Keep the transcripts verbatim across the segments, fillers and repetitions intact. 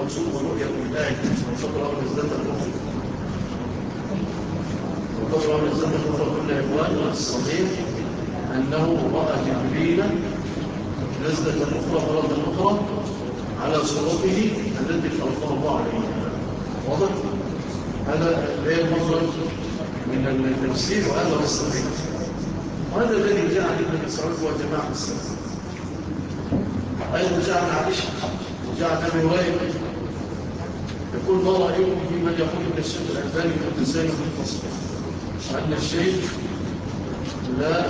المقصود والرؤية بالله وفضل أمر الزاد الكفر وفضل أمر الزاد الكفر كل إخوان الصحيح أنه رأى جبريل نزلة أخرى مرة أخرى على صورته التي خلقها الله عليها. واضح؟ هذا غير مخرج من التفسير وهذا هو الصحيح. وهذا الذي جاء عن ابن مسعود وجماعة السلف. أيضا جاء عن عائشة وجاء عن أبي هريرة يقول ما رأيكم في من يقول إن الشيخ الألباني متسامح في التصوير وأن الشيخ لا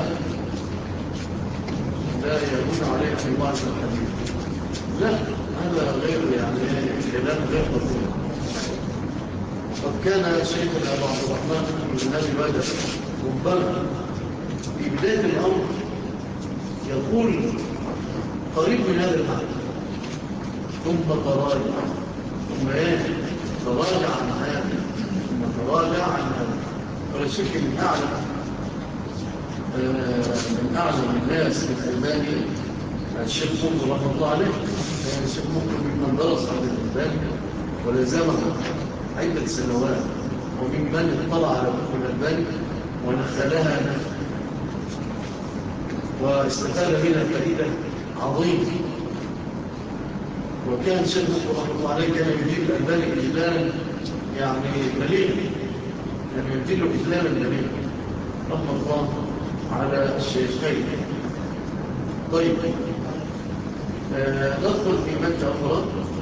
لا يكون عليه في بعض الحديث. لا، هذا غير يعني كلام غير مفهوم. قد كان شيخنا أبو عبد الرحمن بن هادي بدر مبالغا في بداية الأمر يقول قريب من هذا المعنى ثم تراجع ثم ايه تراجع عن هذا ثم تراجع عن هذا. ولا شك من أعلم آه من أعلم الناس في الألباني الشيخ مقبل رحمه الله عليه. يعني الشيخ مقبل ممن درس عن الألباني ولزمه عدة سنوات وممن اطلع على كتب الألباني ونخلها نخل واستفاد منها فائدة عظيمة. وكان الشيخ مقبل رحمه الله عليه كان يجيب الألباني إجلالا يعني مليئا، يعني يجيب له إجلالا مليئا رحمه الله على الشيخين. طيب آه ندخل في مادة أخرى